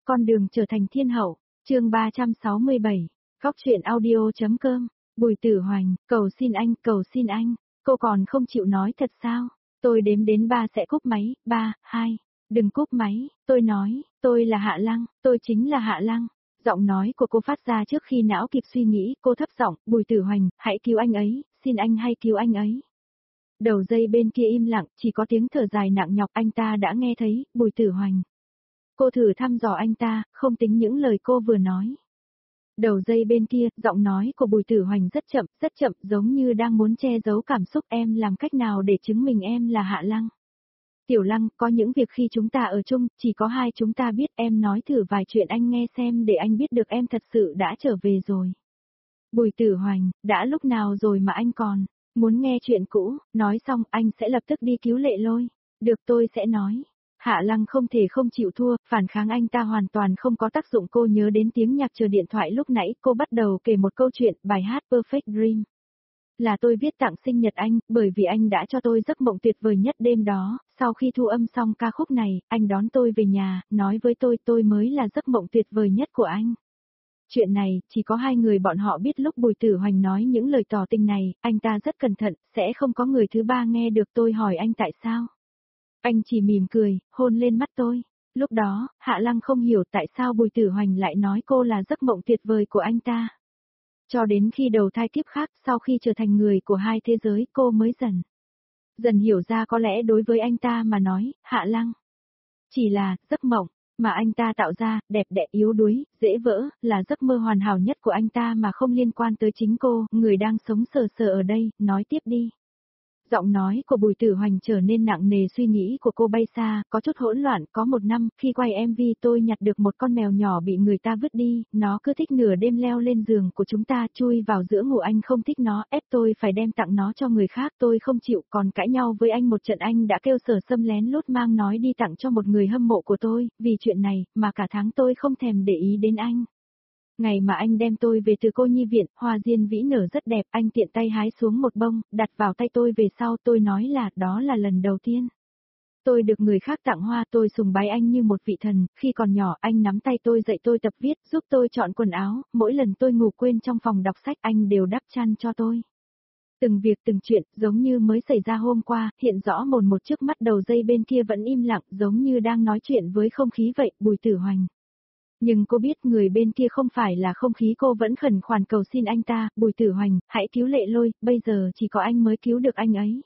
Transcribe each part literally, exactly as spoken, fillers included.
Con đường trở thành thiên hậu, chương ba trăm sáu mươi bảy, Góc truyện audio.com, Bùi Tử Hoành, cầu xin anh, cầu xin anh, cô còn không chịu nói thật sao? Tôi đếm đến ba sẽ cúp máy, ba, hai, đừng cúp máy, tôi nói, tôi là Hạ Lăng, tôi chính là Hạ Lăng. Giọng nói của cô phát ra trước khi não kịp suy nghĩ, cô thấp giọng, Bùi Tử Hoành, hãy cứu anh ấy, xin anh hãy cứu anh ấy. Đầu dây bên kia im lặng, chỉ có tiếng thở dài nặng nhọc anh ta đã nghe thấy, Bùi Tử Hoành. Cô thử thăm dò anh ta, không tính những lời cô vừa nói. Đầu dây bên kia, giọng nói của Bùi Tử Hoành rất chậm, rất chậm, giống như đang muốn che giấu cảm xúc. Em làm cách nào để chứng minh em là Hạ Lăng? Tiểu Lăng, có những việc khi chúng ta ở chung, chỉ có hai chúng ta biết. Em nói thử vài chuyện anh nghe xem để anh biết được em thật sự đã trở về rồi. Bùi Tử Hoành, đã lúc nào rồi mà anh còn muốn nghe chuyện cũ? Nói xong anh sẽ lập tức đi cứu Lệ Lôi. Được, tôi sẽ nói. Hạ Lăng không thể không chịu thua, phản kháng anh ta hoàn toàn không có tác dụng. Cô nhớ đến tiếng nhạc chờ điện thoại lúc nãy, cô bắt đầu kể một câu chuyện, bài hát Perfect Dream. Là tôi viết tặng sinh nhật anh, bởi vì anh đã cho tôi giấc mộng tuyệt vời nhất đêm đó. Sau khi thu âm xong ca khúc này, anh đón tôi về nhà, nói với tôi tôi mới là giấc mộng tuyệt vời nhất của anh. Chuyện này, chỉ có hai người bọn họ biết. Lúc Bùi Tử Hoành nói những lời tỏ tình này, anh ta rất cẩn thận, sẽ không có người thứ ba nghe được. Tôi hỏi anh tại sao? Anh chỉ mỉm cười, hôn lên mắt tôi. Lúc đó, Hạ Lăng không hiểu tại sao Bùi Tử Hoành lại nói cô là giấc mộng tuyệt vời của anh ta. Cho đến khi đầu thai kiếp khác, sau khi trở thành người của hai thế giới, cô mới dần dần hiểu ra có lẽ đối với anh ta mà nói, Hạ Lăng chỉ là giấc mộng mà anh ta tạo ra, đẹp đẽ yếu đuối, dễ vỡ, là giấc mơ hoàn hảo nhất của anh ta mà không liên quan tới chính cô, người đang sống sờ sờ ở đây. Nói tiếp đi. Giọng nói của Bùi Tử Hoành trở nên nặng nề, suy nghĩ của cô bay xa, có chút hỗn loạn. Có một năm, khi quay em vê tôi nhặt được một con mèo nhỏ bị người ta vứt đi, nó cứ thích nửa đêm leo lên giường của chúng ta, chui vào giữa ngủ. Anh không thích nó, ép tôi phải đem tặng nó cho người khác, tôi không chịu, còn cãi nhau với anh một trận. Anh đã kêu Sở Sâm lén lút mang nói đi tặng cho một người hâm mộ của tôi, vì chuyện này, mà cả tháng tôi không thèm để ý đến anh. Ngày mà anh đem tôi về từ cô nhi viện, hoa diên vĩ nở rất đẹp, anh tiện tay hái xuống một bông, đặt vào tay tôi. Về sau tôi nói là đó là lần đầu tiên tôi được người khác tặng hoa. Tôi sùng bái anh như một vị thần. Khi còn nhỏ, anh nắm tay tôi dạy tôi tập viết, giúp tôi chọn quần áo, mỗi lần tôi ngủ quên trong phòng đọc sách anh đều đắp chăn cho tôi. Từng việc từng chuyện, giống như mới xảy ra hôm qua, hiện rõ mồn một trước mắt. Đầu dây bên kia vẫn im lặng, giống như đang nói chuyện với không khí vậy. Bùi Tử Hoành. Nhưng cô biết người bên kia không phải là không khí, cô vẫn khẩn khoản cầu xin anh ta, Bùi Tử Hoành, hãy cứu Lệ Lôi, bây giờ chỉ có anh mới cứu được anh ấy.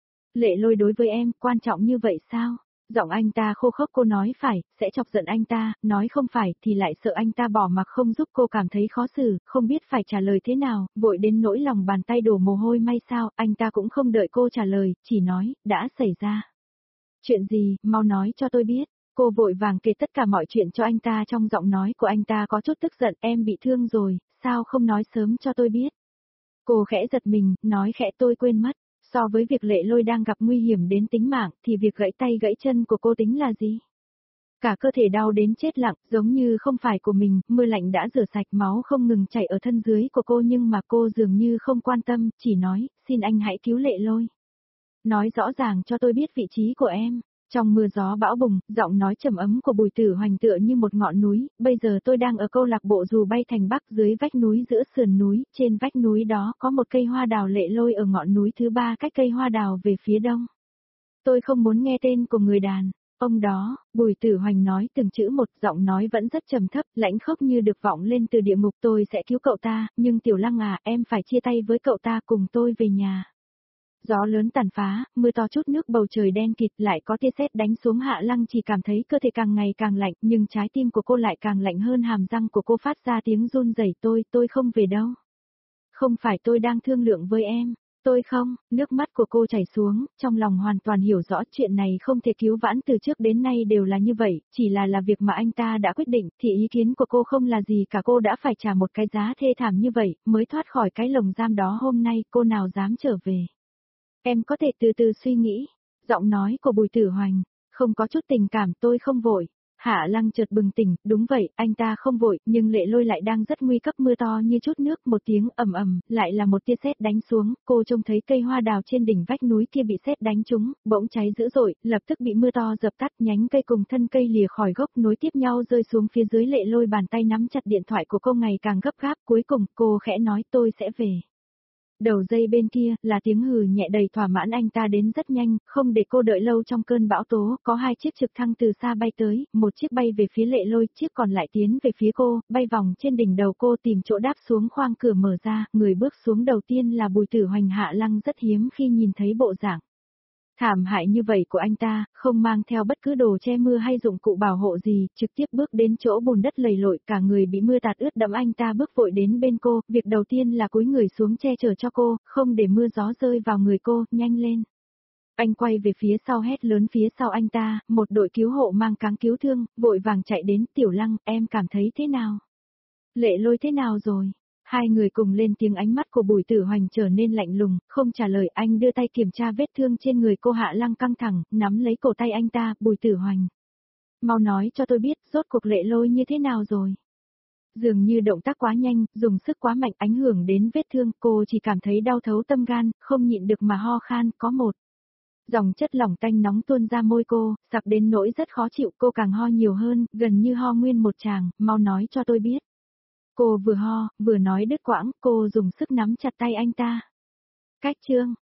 Lệ Lôi đối với em, quan trọng như vậy sao? Giọng anh ta khô khốc. Cô nói phải, sẽ chọc giận anh ta, nói không phải, thì lại sợ anh ta bỏ mặc không giúp. Cô cảm thấy khó xử, không biết phải trả lời thế nào, vội đến nỗi lòng bàn tay đổ mồ hôi. May sao, anh ta cũng không đợi cô trả lời, chỉ nói, đã xảy ra chuyện gì, mau nói cho tôi biết. Cô vội vàng kể tất cả mọi chuyện cho anh ta. Trong giọng nói của anh ta có chút tức giận, em bị thương rồi, sao không nói sớm cho tôi biết? Cô khẽ giật mình, nói khẽ, tôi quên mất. So với việc Lệ Lôi đang gặp nguy hiểm đến tính mạng, thì việc gãy tay gãy chân của cô tính là gì? Cả cơ thể đau đến chết lặng, giống như không phải của mình. Mưa lạnh đã rửa sạch, máu không ngừng chảy ở thân dưới của cô, nhưng mà cô dường như không quan tâm, chỉ nói, xin anh hãy cứu Lệ Lôi. Nói rõ ràng cho tôi biết vị trí của em. Trong mưa gió bão bùng, giọng nói trầm ấm của Bùi Tử Hoành tựa như một ngọn núi. Bây giờ tôi đang ở câu lạc bộ Dù Bay Thành Bắc, dưới vách núi giữa sườn núi. Trên vách núi đó có một cây hoa đào. Lệ Lôi ở ngọn núi thứ ba cách cây hoa đào về phía đông. Tôi không muốn nghe tên của người đàn ông đó. Bùi Tử Hoành nói từng chữ một, giọng nói vẫn rất trầm thấp, lãnh khốc như được vọng lên từ địa ngục. Tôi sẽ cứu cậu ta, nhưng Tiểu Lăng à, em phải chia tay với cậu ta, cùng tôi về nhà. Gió lớn tàn phá, mưa to chút nước, bầu trời đen kịt, lại có tia sét đánh xuống. Hạ Lăng chỉ cảm thấy cơ thể càng ngày càng lạnh, nhưng trái tim của cô lại càng lạnh hơn. Hàm răng của cô phát ra tiếng run rẩy. Tôi, tôi không về đâu. Không phải tôi đang thương lượng với em. Tôi không, nước mắt của cô chảy xuống, trong lòng hoàn toàn hiểu rõ chuyện này không thể cứu vãn, từ trước đến nay đều là như vậy, chỉ là là việc mà anh ta đã quyết định, thì ý kiến của cô không là gì cả. Cô đã phải trả một cái giá thê thảm như vậy, mới thoát khỏi cái lồng giam đó. Hôm nay, cô nào dám trở về. Em có thể từ từ suy nghĩ. Giọng nói của Bùi Tử Hoành không có chút tình cảm. Tôi không vội. Hạ Lăng chợt bừng tỉnh, đúng vậy, anh ta không vội, nhưng Lệ Lôi lại đang rất nguy cấp, mưa to như chút nước, một tiếng ầm ầm, lại là một tia sét đánh xuống, cô trông thấy cây hoa đào trên đỉnh vách núi kia bị sét đánh trúng, bỗng cháy dữ dội, lập tức bị mưa to dập tắt, nhánh cây cùng thân cây lìa khỏi gốc nối tiếp nhau rơi xuống phía dưới. Lệ Lôi bàn tay nắm chặt điện thoại của cô ngày càng gấp gáp, cuối cùng cô khẽ nói tôi sẽ về. Đầu dây bên kia, là tiếng hừ nhẹ đầy thỏa mãn, anh ta đến rất nhanh, không để cô đợi lâu. Trong cơn bão tố, có hai chiếc trực thăng từ xa bay tới, một chiếc bay về phía Lệ Lôi, chiếc còn lại tiến về phía cô, bay vòng trên đỉnh đầu cô tìm chỗ đáp xuống. Khoang cửa mở ra, người bước xuống đầu tiên là Bùi Tử Hoành. Hạ Lăng rất hiếm khi nhìn thấy bộ dạng thảm hại như vậy của anh ta, không mang theo bất cứ đồ che mưa hay dụng cụ bảo hộ gì, trực tiếp bước đến chỗ bùn đất lầy lội, cả người bị mưa tạt ướt đẫm. Anh ta bước vội đến bên cô, việc đầu tiên là cúi người xuống che chở cho cô, không để mưa gió rơi vào người cô, nhanh lên. Anh quay về phía sau hét lớn, phía sau anh ta, một đội cứu hộ mang cáng cứu thương, vội vàng chạy đến. Tiểu Lăng, em cảm thấy thế nào? Lệ Lôi thế nào rồi? Hai người cùng lên tiếng, ánh mắt của Bùi Tử Hoành trở nên lạnh lùng, không trả lời. Anh đưa tay kiểm tra vết thương trên người cô. Hạ Lăng căng thẳng, nắm lấy cổ tay anh ta. Bùi Tử Hoành, mau nói cho tôi biết, rốt cuộc Lệ Lôi như thế nào rồi? Dường như động tác quá nhanh, dùng sức quá mạnh, ảnh hưởng đến vết thương. Cô chỉ cảm thấy đau thấu tâm gan, không nhịn được mà ho khan, có một dòng chất lỏng tanh nóng tuôn ra môi cô, sặc đến nỗi rất khó chịu. Cô càng ho nhiều hơn, gần như ho nguyên một tràng. Mau nói cho tôi biết. Cô vừa ho, vừa nói đứt quãng, cô dùng sức nắm chặt tay anh ta. Cách chương